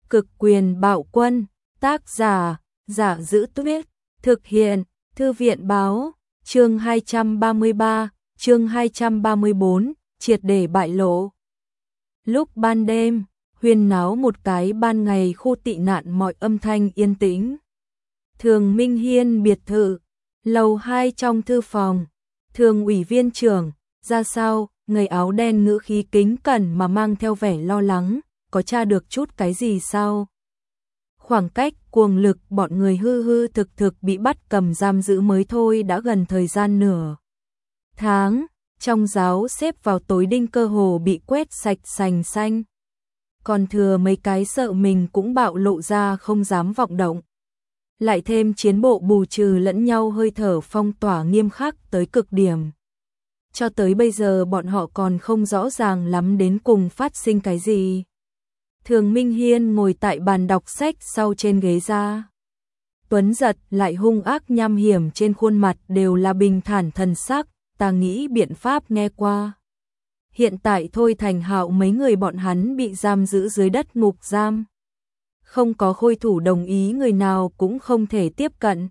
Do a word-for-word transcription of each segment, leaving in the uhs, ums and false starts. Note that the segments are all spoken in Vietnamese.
Cực quyền bạo quân, tác giả, Giả Giữ Tuyết, thực hiện, Thư viện báo, chương hai trăm ba mươi ba, chương hai trăm ba mươi bốn, triệt để bại lộ. Lúc ban đêm, huyên náo một cái, ban ngày khu tị nạn mọi âm thanh yên tĩnh. Thường Minh Hiên biệt thự, lầu hai trong thư phòng, Thường ủy viên trưởng, ra sao, người áo đen ngữ khí kính cẩn mà mang theo vẻ lo lắng, có tra được chút cái gì sao? Khoảng cách cuồng lực bọn người hư hư thực thực bị bắt cầm giam giữ mới thôi đã gần thời gian nửa tháng, trong giáo xếp vào tối đinh cơ hồ bị quét sạch sành xanh. Còn thừa mấy cái sợ mình cũng bạo lộ ra không dám vọng động. Lại thêm chiến bộ bù trừ lẫn nhau hơi thở phong tỏa nghiêm khắc tới cực điểm. Cho tới bây giờ bọn họ còn không rõ ràng lắm đến cùng phát sinh cái gì. Thường Minh Hiên ngồi tại bàn đọc sách sau trên ghế ra. Tuấn giật lại hung ác nham hiểm trên khuôn mặt đều là bình thản thần sắc, ta nghĩ biện pháp nghe qua. Hiện tại Thôi Thành Hạo mấy người bọn hắn bị giam giữ dưới đất ngục giam. Không có khôi thủ đồng ý người nào cũng không thể tiếp cận.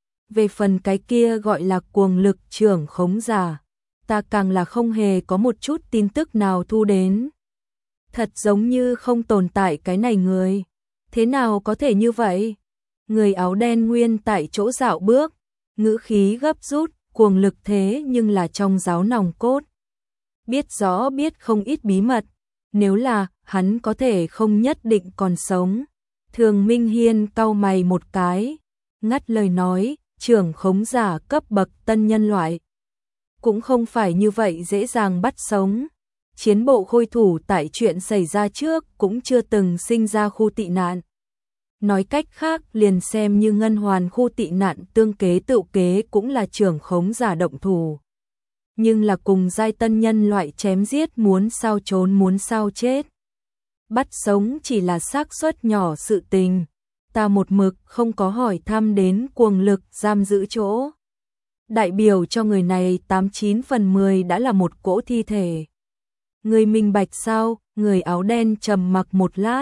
Về phần cái kia gọi là cuồng lực trưởng khống giả, ta càng là không hề có một chút tin tức nào thu đến. Thật giống như không tồn tại cái này người. Thế nào có thể như vậy? Người áo đen nguyên tại chỗ dạo bước, ngữ khí gấp rút, cuồng lực thế nhưng là trong giáo nòng cốt. Biết rõ biết không ít bí mật, nếu là hắn có thể không nhất định còn sống. Thường Minh Hiên cau mày một cái, ngắt lời nói, trưởng khống giả cấp bậc tân nhân loại. Cũng không phải như vậy dễ dàng bắt sống. Chiến bộ khôi thủ tại chuyện xảy ra trước cũng chưa từng sinh ra khu tị nạn. Nói cách khác liền xem như ngân hoàn khu tị nạn tương kế tự kế cũng là trưởng khống giả động thủ. Nhưng là cùng giai tân nhân loại chém giết muốn sao trốn muốn sao chết. Bắt sống chỉ là xác suất nhỏ sự tình. Ta một mực không có hỏi thăm đến cuồng lực giam giữ chỗ. Đại biểu cho người này tám chín phần mười đã là một cỗ thi thể. Người minh bạch sao? Người áo đen trầm mặc một lát.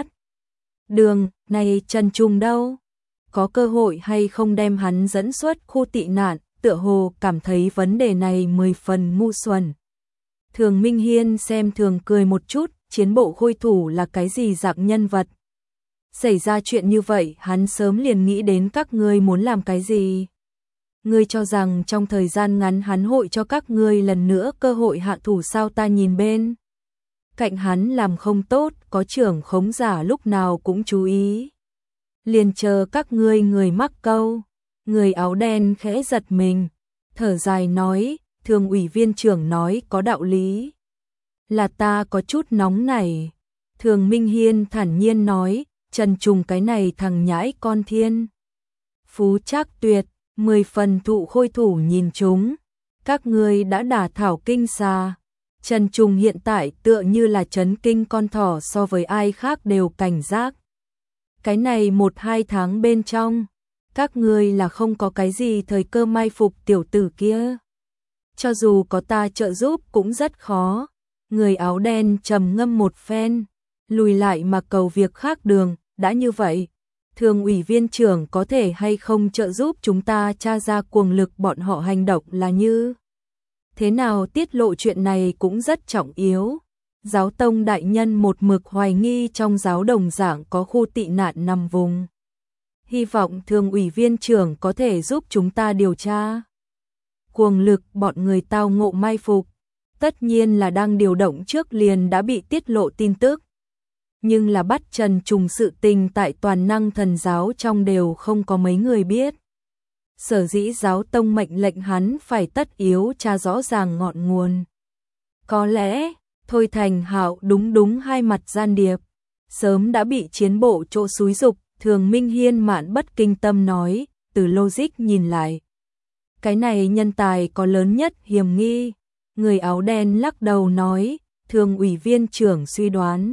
Đường, này Trần Trung đâu? Có cơ hội hay không đem hắn dẫn xuất khu tị nạn? Tựa hồ cảm thấy vấn đề này mười phần ngu xuẩn. Thường Minh Hiên xem thường cười một chút, chiến bộ khôi thủ là cái gì dạng nhân vật? Xảy ra chuyện như vậy, hắn sớm liền nghĩ đến các ngươi muốn làm cái gì. Ngươi cho rằng trong thời gian ngắn hắn hội cho các ngươi lần nữa cơ hội hạ thủ sao? Ta nhìn bên cạnh hắn làm không tốt, có trưởng khống giả lúc nào cũng chú ý. Liền chờ các ngươi người mắc câu. Người áo đen khẽ giật mình, thở dài nói, Thường ủy viên trưởng nói có đạo lý. Là ta có chút nóng nảy. Thường Minh Hiên thản nhiên nói, Trần Trùng cái này thằng nhãi con thiên. Phú Trác Tuyệt, mười phần thụ khôi thủ nhìn chúng. Các ngươi đã đả thảo kinh xà. Trần Trùng hiện tại tựa như là chấn kinh con thỏ, so với ai khác đều cảnh giác. Cái này một hai tháng bên trong, các ngươi là không có cái gì thời cơ mai phục tiểu tử kia. Cho dù có ta trợ giúp cũng rất khó. Người áo đen trầm ngâm một phen, lùi lại mà cầu việc khác đường. Đã như vậy, Thường ủy viên trưởng có thể hay không trợ giúp chúng ta tra ra cuồng lực bọn họ hành động là như thế nào? Tiết lộ chuyện này cũng rất trọng yếu. Giáo tông đại nhân một mực hoài nghi trong giáo đồng dạng có khu tị nạn nằm vùng. Hy vọng Thường ủy viên trưởng có thể giúp chúng ta điều tra. Cuồng lực bọn người tao ngộ mai phục, tất nhiên là đang điều động trước liền đã bị tiết lộ tin tức. Nhưng là bắt Trần Trùng sự tình tại toàn năng thần giáo trong đều không có mấy người biết. Sở dĩ giáo tông mệnh lệnh hắn phải tất yếu tra rõ ràng ngọn nguồn. Có lẽ, Thôi Thành Hạo đúng đúng hai mặt gian điệp, sớm đã bị chiến bộ chỗ xúi dục. Thường Minh Hiên mạn bất kinh tâm nói, từ logic nhìn lại. Cái này nhân tài có lớn nhất hiểm nghi. Người áo đen lắc đầu nói, Thường ủy viên trưởng suy đoán.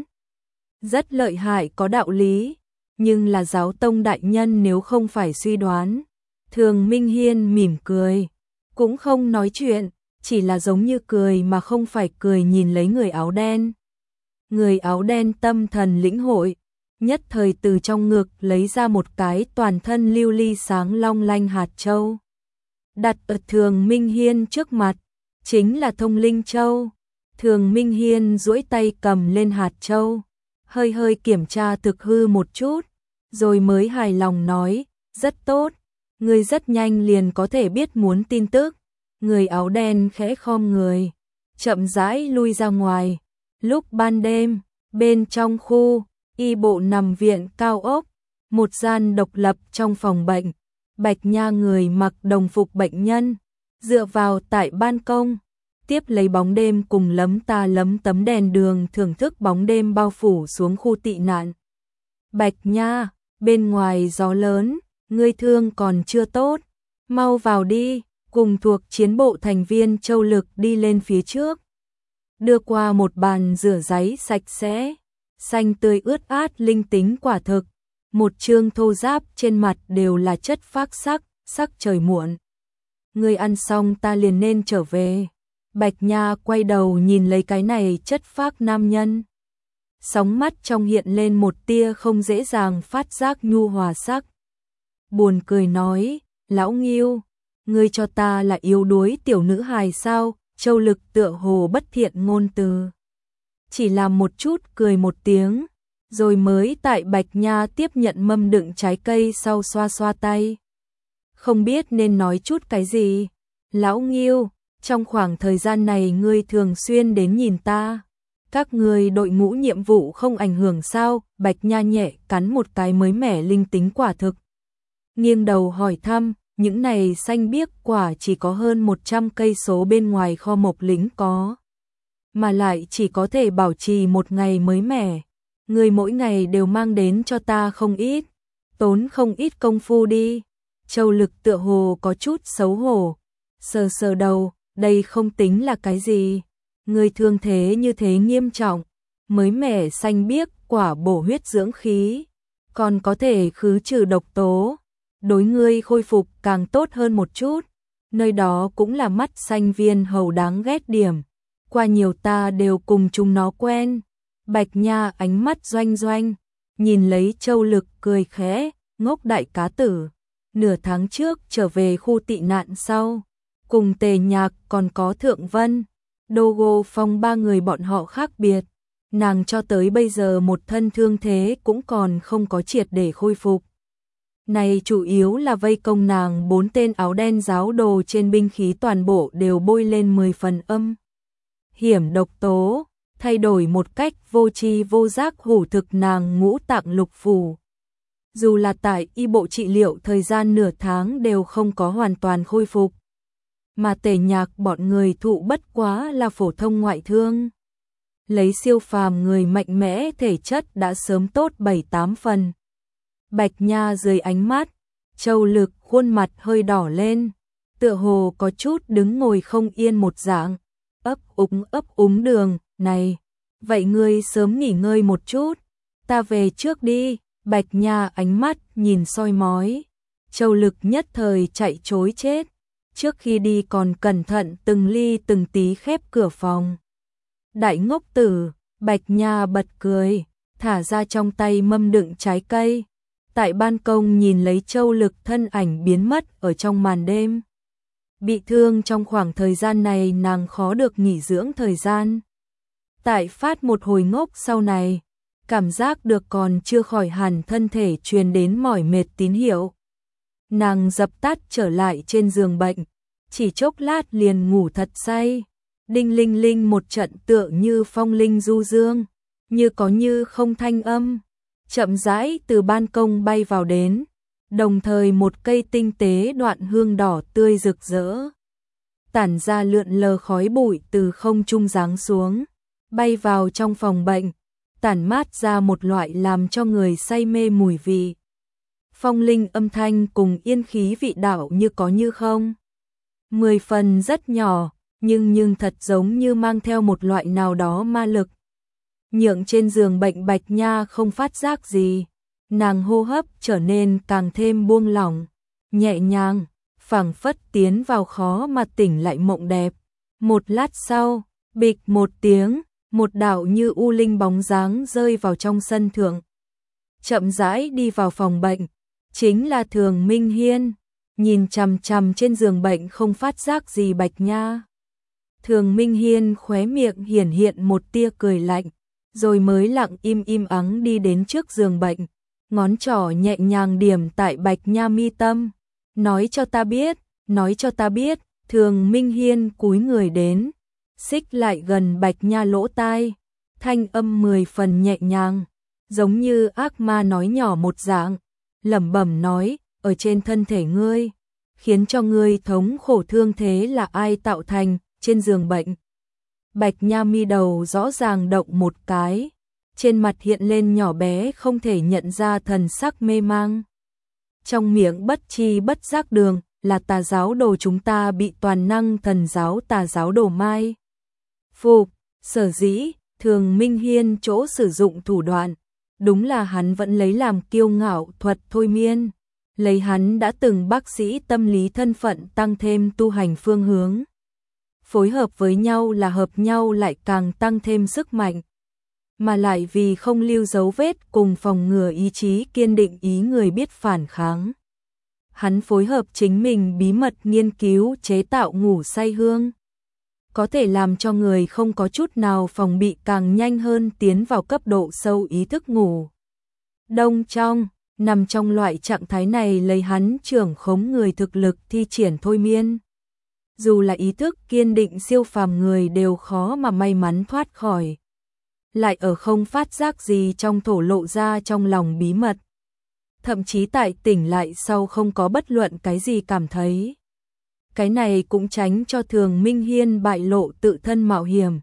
Rất lợi hại, có đạo lý. Nhưng là giáo tông đại nhân nếu không phải suy đoán. Thường Minh Hiên mỉm cười, cũng không nói chuyện, chỉ là giống như cười mà không phải cười nhìn lấy người áo đen. Người áo đen tâm thần lĩnh hội, nhất thời từ trong ngực lấy ra một cái toàn thân lưu ly sáng long lanh hạt châu. Đặt ở Thường Minh Hiên trước mặt, chính là Thông Linh Châu. Thường Minh Hiên duỗi tay cầm lên hạt châu, hơi hơi kiểm tra thực hư một chút, rồi mới hài lòng nói, rất tốt, người rất nhanh liền có thể biết muốn tin tức. Người áo đen khẽ khom người, chậm rãi lui ra ngoài. Lúc ban đêm, bên trong khu y bộ nằm viện cao ốc, một gian độc lập trong phòng bệnh, Bạch Nha người mặc đồng phục bệnh nhân, dựa vào tại ban công, tiếp lấy bóng đêm cùng lấm ta lấm tấm đèn đường thưởng thức bóng đêm bao phủ xuống khu tị nạn. Bạch Nha, bên ngoài gió lớn, ngươi thương còn chưa tốt, mau vào đi, cùng thuộc chiến bộ thành viên Châu Lực đi lên phía trước. Đưa qua một bàn rửa giấy sạch sẽ, xanh tươi ướt át linh tính quả thực, một trương thô ráp trên mặt đều là chất phác sắc, sắc trời muộn. Ngươi ăn xong ta liền nên trở về. Bạch Nha quay đầu nhìn lấy cái này chất phác nam nhân. Sóng mắt trong hiện lên một tia không dễ dàng phát giác nhu hòa sắc. Buồn cười nói, lão Nghiêu, ngươi cho ta là yếu đuối tiểu nữ hài sao? Châu Lực tựa hồ bất thiện ngôn từ, chỉ làm một chút cười một tiếng, rồi mới tại Bạch Nha tiếp nhận mâm đựng trái cây sau xoa xoa tay. Không biết nên nói chút cái gì. Lão Nghiêu, trong khoảng thời gian này ngươi thường xuyên đến nhìn ta. Các ngươi đội ngũ nhiệm vụ không ảnh hưởng sao? Bạch Nha nhẹ cắn một cái mới mẻ linh tính quả thực. Nghiêng đầu hỏi thăm, những này xanh biếc quả chỉ có hơn một trăm cây số bên ngoài kho mộc lính có. Mà lại chỉ có thể bảo trì một ngày mới mẻ. Người mỗi ngày đều mang đến cho ta không ít. Tốn không ít công phu đi. Châu Lực tựa hồ có chút xấu hổ. Sờ sờ đầu, đây không tính là cái gì. Người thương thế như thế nghiêm trọng. Mới mẻ xanh biếc quả bổ huyết dưỡng khí. Còn có thể khứ trừ độc tố. Đối ngươi khôi phục càng tốt hơn một chút. Nơi đó cũng là mắt xanh viên hầu đáng ghét điểm. Qua nhiều ta đều cùng chúng nó quen. Bạch Nha ánh mắt doanh doanh, nhìn lấy Châu Lực cười khẽ, ngốc đại cá tử. Nửa tháng trước trở về khu tị nạn sau, cùng Tề Nhạc còn có Thượng Vân, Đô Phong ba người bọn họ khác biệt. Nàng cho tới bây giờ một thân thương thế cũng còn không có triệt để khôi phục. Này chủ yếu là vây công nàng bốn tên áo đen giáo đồ trên binh khí toàn bộ đều bôi lên mười phần âm. Hiểm độc tố, thay đổi một cách vô tri vô giác hủ thực nàng ngũ tạng lục phủ. Dù là tại y bộ trị liệu thời gian nửa tháng đều không có hoàn toàn khôi phục. Mà Tề Nhạc bọn người thụ bất quá là phổ thông ngoại thương. Lấy siêu phàm người mạnh mẽ thể chất đã sớm tốt bảy tám phần. Bạch Nha dưới ánh mắt, Châu Lực khuôn mặt hơi đỏ lên, tựa hồ có chút đứng ngồi không yên một dạng, ấp úng ấp úng đường, này, vậy ngươi sớm nghỉ ngơi một chút, ta về trước đi. Bạch Nha ánh mắt nhìn soi mói, Châu Lực nhất thời chạy trối chết, trước khi đi còn cẩn thận từng ly từng tí khép cửa phòng. Đại ngốc tử, Bạch Nha bật cười, thả ra trong tay mâm đựng trái cây. Tại ban công nhìn lấy Châu Lực thân ảnh biến mất ở trong màn đêm. Bị thương trong khoảng thời gian này nàng khó được nghỉ dưỡng thời gian. Tại phát một hồi ngốc sau này, cảm giác được còn chưa khỏi hẳn thân thể truyền đến mỏi mệt tín hiệu. Nàng dập tắt trở lại trên giường bệnh, chỉ chốc lát liền ngủ thật say. Đinh linh linh một trận tựa như phong linh du dương, như có như không thanh âm. Chậm rãi từ ban công bay vào đến, đồng thời một cây tinh tế đoạn hương đỏ tươi rực rỡ. Tản ra lượn lờ khói bụi từ không trung giáng xuống, bay vào trong phòng bệnh, tản mát ra một loại làm cho người say mê mùi vị. Phong linh âm thanh cùng yên khí vị đạo như có như không. Mười phần rất nhỏ, nhưng nhưng thật giống như mang theo một loại nào đó ma lực. Nhượng trên giường bệnh Bạch Nha không phát giác gì, nàng hô hấp trở nên càng thêm buông lỏng, nhẹ nhàng, phảng phất tiến vào khó mà tỉnh lại mộng đẹp. Một lát sau, bịch một tiếng, một đạo như u linh bóng dáng rơi vào trong sân thượng. chậm rãi đi vào phòng bệnh, chính là Thường Minh Hiên, nhìn chằm chằm trên giường bệnh không phát giác gì Bạch Nha. Thường Minh Hiên khóe miệng hiển hiện một tia cười lạnh, rồi mới lặng im im ắng đi đến trước giường bệnh, ngón trỏ nhẹ nhàng điểm tại Bạch Nha mi tâm, nói cho ta biết, nói cho ta biết. Thường Minh Hiên cúi người đến, xích lại gần Bạch Nha lỗ tai, thanh âm mười phần nhẹ nhàng, giống như ác ma nói nhỏ một dạng, lẩm bẩm nói, ở trên thân thể ngươi, khiến cho ngươi thống khổ thương thế là ai tạo thành, trên giường bệnh. Bạch Nha mi đầu rõ ràng động một cái, trên mặt hiện lên nhỏ bé không thể nhận ra thần sắc mê mang. Trong miệng bất chi bất giác đường, là tà giáo đồ chúng ta bị toàn năng thần giáo tà giáo đồ mai phục. Sở dĩ Thường Minh Hiên chỗ sử dụng thủ đoạn, đúng là hắn vẫn lấy làm kiêu ngạo thuật thôi miên, lấy hắn đã từng bác sĩ tâm lý thân phận tăng thêm tu hành phương hướng, phối hợp với nhau là hợp nhau lại càng tăng thêm sức mạnh, mà lại vì không lưu dấu vết cùng phòng ngừa ý chí kiên định ý người biết phản kháng. Hắn phối hợp chính mình bí mật nghiên cứu chế tạo ngủ say hương, có thể làm cho người không có chút nào phòng bị càng nhanh hơn tiến vào cấp độ sâu ý thức ngủ đông trong, nằm trong loại trạng thái này lấy hắn trưởng khống người thực lực thi triển thôi miên. Dù là ý thức kiên định siêu phàm người đều khó mà may mắn thoát khỏi, lại ở không phát giác gì trong thổ lộ ra trong lòng bí mật. Thậm chí tại tỉnh lại sau không có bất luận cái gì cảm thấy. Cái này cũng tránh cho Thường Minh Hiên bại lộ tự thân mạo hiểm,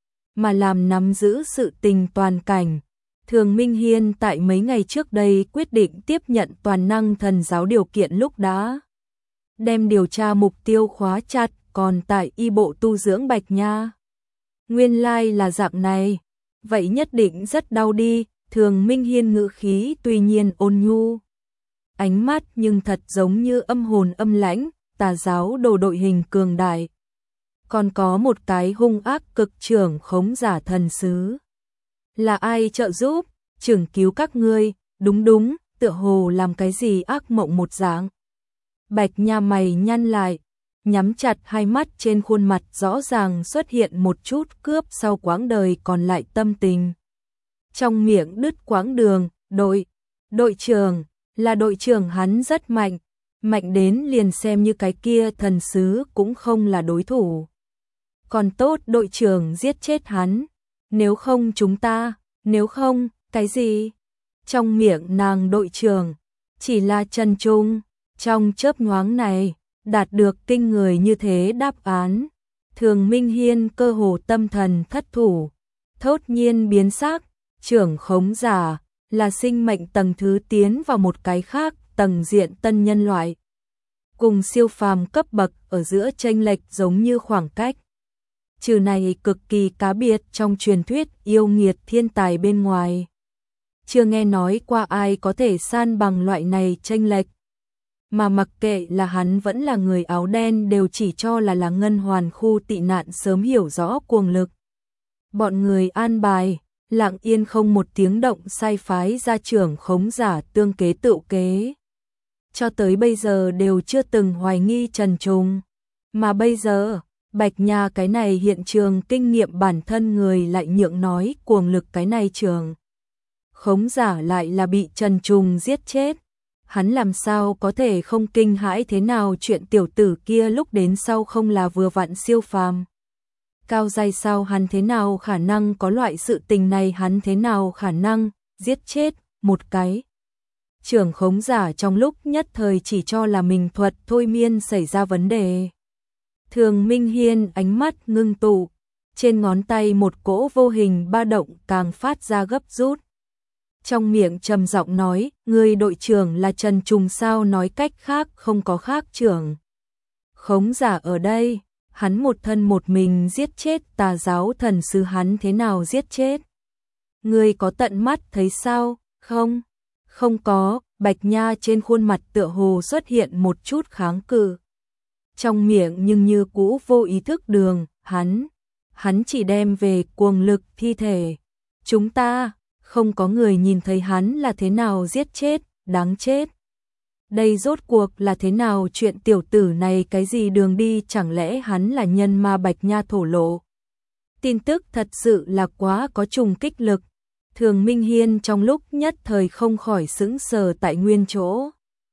mà làm nắm giữ sự tình toàn cảnh. Thường Minh Hiên tại mấy ngày trước đây quyết định tiếp nhận toàn năng thần giáo điều kiện lúc đã đem điều tra mục tiêu khóa chặt, còn tại y bộ tu dưỡng Bạch Nha. Nguyên lai là dạng này, vậy nhất định rất đau đi. Thường Minh Hiên ngữ khí tuy nhiên ôn nhu, ánh mắt nhưng thật giống như âm hồn âm lãnh, tà giáo đồ đội hình cường đại. Còn có một cái hung ác cực trưởng khống giả thần sứ. Là ai trợ giúp, trưởng cứu các ngươi, đúng đúng, tựa hồ làm cái gì ác mộng một dạng. Bạch Nha mày nhăn lại, nhắm chặt hai mắt, trên khuôn mặt rõ ràng xuất hiện một chút cướp sau quãng đời còn lại tâm tình. Trong miệng đứt quãng đường, đội, đội trưởng, là đội trưởng hắn rất mạnh, mạnh đến liền xem như cái kia thần sứ cũng không là đối thủ. Còn tốt đội trưởng giết chết hắn, nếu không chúng ta, nếu không, cái gì? Trong miệng nàng đội trưởng, chỉ là Trần Trung, trong chớp nhoáng này, đạt được kinh người như thế đáp án. Thường Minh Hiên cơ hồ tâm thần thất thủ, thốt nhiên biến sắc. Trưởng khống giả là sinh mệnh tầng thứ tiến vào một cái khác tầng diện tân nhân loại, cùng siêu phàm cấp bậc ở giữa chênh lệch giống như khoảng cách. Trừ này cực kỳ cá biệt trong truyền thuyết yêu nghiệt thiên tài bên ngoài, chưa nghe nói qua ai có thể san bằng loại này chênh lệch. Mà mặc kệ là hắn vẫn là người áo đen đều chỉ cho là là ngân hoàn khu tị nạn sớm hiểu rõ cuồng lực. Bọn người an bài lặng yên không một tiếng động sai phái ra trưởng khống giả tương kế tựu kế. Cho tới bây giờ đều chưa từng hoài nghi Trần Trung. Mà bây giờ, Bạch Nha cái này hiện trường kinh nghiệm bản thân người lại nhượng nói cuồng lực cái này trường. Khống giả lại là bị Trần Trung giết chết. Hắn làm sao có thể không kinh hãi thế nào chuyện tiểu tử kia lúc đến sau không là vừa vặn siêu phàm. Cao giai sao hắn thế nào khả năng có loại sự tình này, hắn thế nào khả năng giết chết một cái trưởng khống giả trong lúc nhất thời chỉ cho là mình thuật thôi miên xảy ra vấn đề. Thường Minh Hiên ánh mắt ngưng tụ, trên ngón tay một cỗ vô hình ba động càng phát ra gấp rút. Trong miệng trầm giọng nói, người đội trưởng là Trần Trung sao, nói cách khác không có khác trưởng khống giả ở đây. Hắn một thân một mình giết chết tà giáo thần sứ, hắn thế nào giết chết? Ngươi có tận mắt thấy sao? Không, không có. Bạch Nha trên khuôn mặt tựa hồ xuất hiện một chút kháng cự. Trong miệng nhưng như cũ vô ý thức đường, hắn, hắn chỉ đem về cuồng lực thi thể. Chúng ta, không có người nhìn thấy hắn là thế nào giết chết, đáng chết. Đây rốt cuộc là thế nào chuyện tiểu tử này cái gì đường đi chẳng lẽ hắn là nhân ma Bạch Nha thổ lộ. Tin tức thật sự là quá có trùng kích lực. Thường Minh Hiên trong lúc nhất thời không khỏi sững sờ tại nguyên chỗ.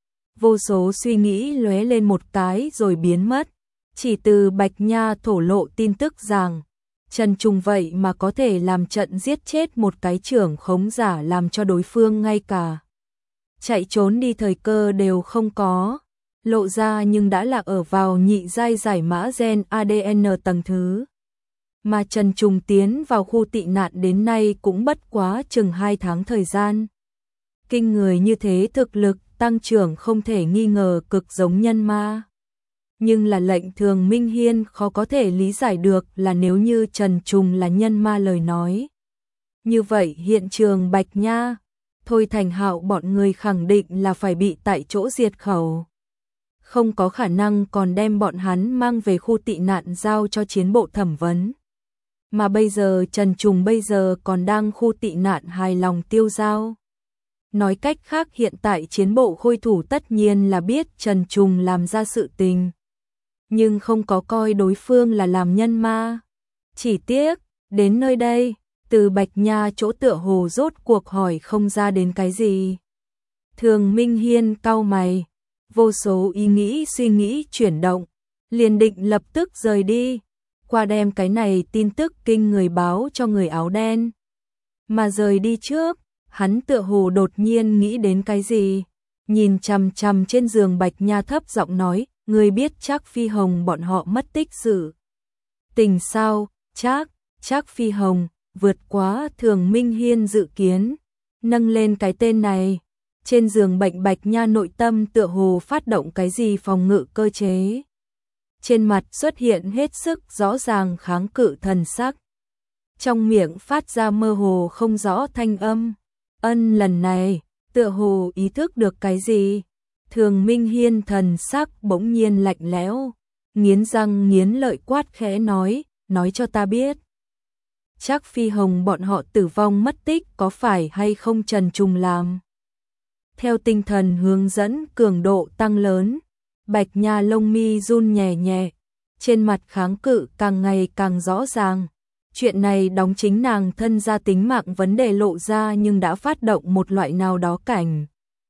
Vô số suy nghĩ lóe lên một cái rồi biến mất. Chỉ từ Bạch Nha thổ lộ tin tức rằng Trần Trùng vậy mà có thể làm trận giết chết một cái trưởng khống giả làm cho đối phương ngay cả chạy trốn đi thời cơ đều không có, lộ ra nhưng đã là ở vào nhị giai giải mã gen a đê en tầng thứ. Mà Trần Trùng tiến vào khu tị nạn đến nay cũng bất quá chừng hai tháng thời gian. Kinh người như thế thực lực tăng trưởng không thể nghi ngờ cực giống nhân ma. Nhưng là lệnh Thường Minh Hiên khó có thể lý giải được là nếu như Trần Trùng là nhân ma lời nói. Như vậy hiện trường Bạch Nha, Thôi Thành Hạo bọn người khẳng định là phải bị tại chỗ diệt khẩu. Không có khả năng còn đem bọn hắn mang về khu tị nạn giao cho chiến bộ thẩm vấn. Mà bây giờ Trần Trùng bây giờ còn đang khu tị nạn hài lòng tiêu dao. Nói cách khác hiện tại chiến bộ khôi thủ tất nhiên là biết Trần Trùng làm ra sự tình. Nhưng không có coi đối phương là làm nhân ma. Chỉ tiếc, đến nơi đây, từ Bạch Nha chỗ tựa hồ rốt cuộc hỏi không ra đến cái gì. Thường Minh Hiên cau mày, vô số ý nghĩ suy nghĩ chuyển động, liền định lập tức rời đi, qua đem cái này tin tức kinh người báo cho người áo đen. Mà rời đi trước, hắn tựa hồ đột nhiên nghĩ đến cái gì, nhìn chằm chằm trên giường Bạch Nha thấp giọng nói, người biết chắc Phi Hồng bọn họ mất tích sự tình sao? Chắc, chắc Phi Hồng, vượt quá Thường Minh Hiên dự kiến, nâng lên cái tên này. Trên giường bệnh Bạch Nha nội tâm tựa hồ phát động cái gì phòng ngự cơ chế. Trên mặt xuất hiện hết sức rõ ràng kháng cự thần sắc. Trong miệng phát ra mơ hồ không rõ thanh âm. Ân lần này, tựa hồ ý thức được cái gì. Thường Minh Hiên thần sắc bỗng nhiên lạnh lẽo, nghiến răng nghiến lợi quát khẽ nói, nói cho ta biết. Chắc Phi Hồng bọn họ tử vong mất tích có phải hay không Trần Trùng làm. Theo tinh thần hướng dẫn cường độ tăng lớn, Bạch Nha lông mi run nhẹ nhẹ, trên mặt kháng cự càng ngày càng rõ ràng. Chuyện này đóng chính nàng thân ra tính mạng vấn đề lộ ra nhưng đã phát động một loại nào đó cảnh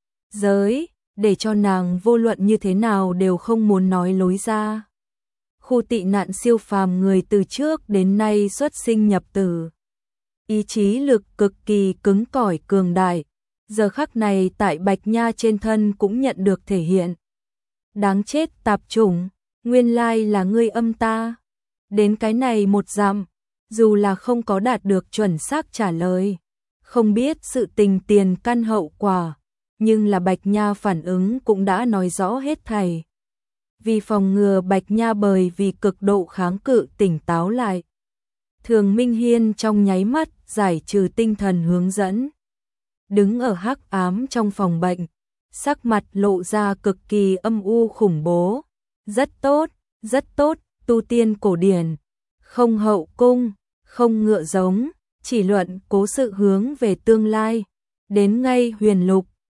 giới, để cho nàng vô luận như thế nào đều không muốn nói lối ra. Khu tị nạn siêu phàm người từ trước đến nay xuất sinh nhập tử. Ý chí lực cực kỳ cứng cỏi cường đại. Giờ khắc này tại Bạch Nha trên thân cũng nhận được thể hiện. Đáng chết tạp chủng, nguyên lai là ngươi âm ta. Đến cái này một dặm, dù là không có đạt được chuẩn xác trả lời, không biết sự tình tiền căn hậu quả, nhưng là Bạch Nha phản ứng cũng đã nói rõ hết thảy. Vì phòng ngừa Bạch Nha bởi vì cực độ kháng cự tỉnh táo lại, Thường Minh Hiên trong nháy mắt giải trừ tinh thần hướng dẫn. Đứng ở hắc ám trong phòng bệnh, sắc mặt lộ ra cực kỳ âm u khủng bố. Rất tốt, rất tốt, tu tiên cổ điển, không hậu cung, không ngựa giống, chỉ luận cố sự hướng về tương lai. Đến ngay huyền lục,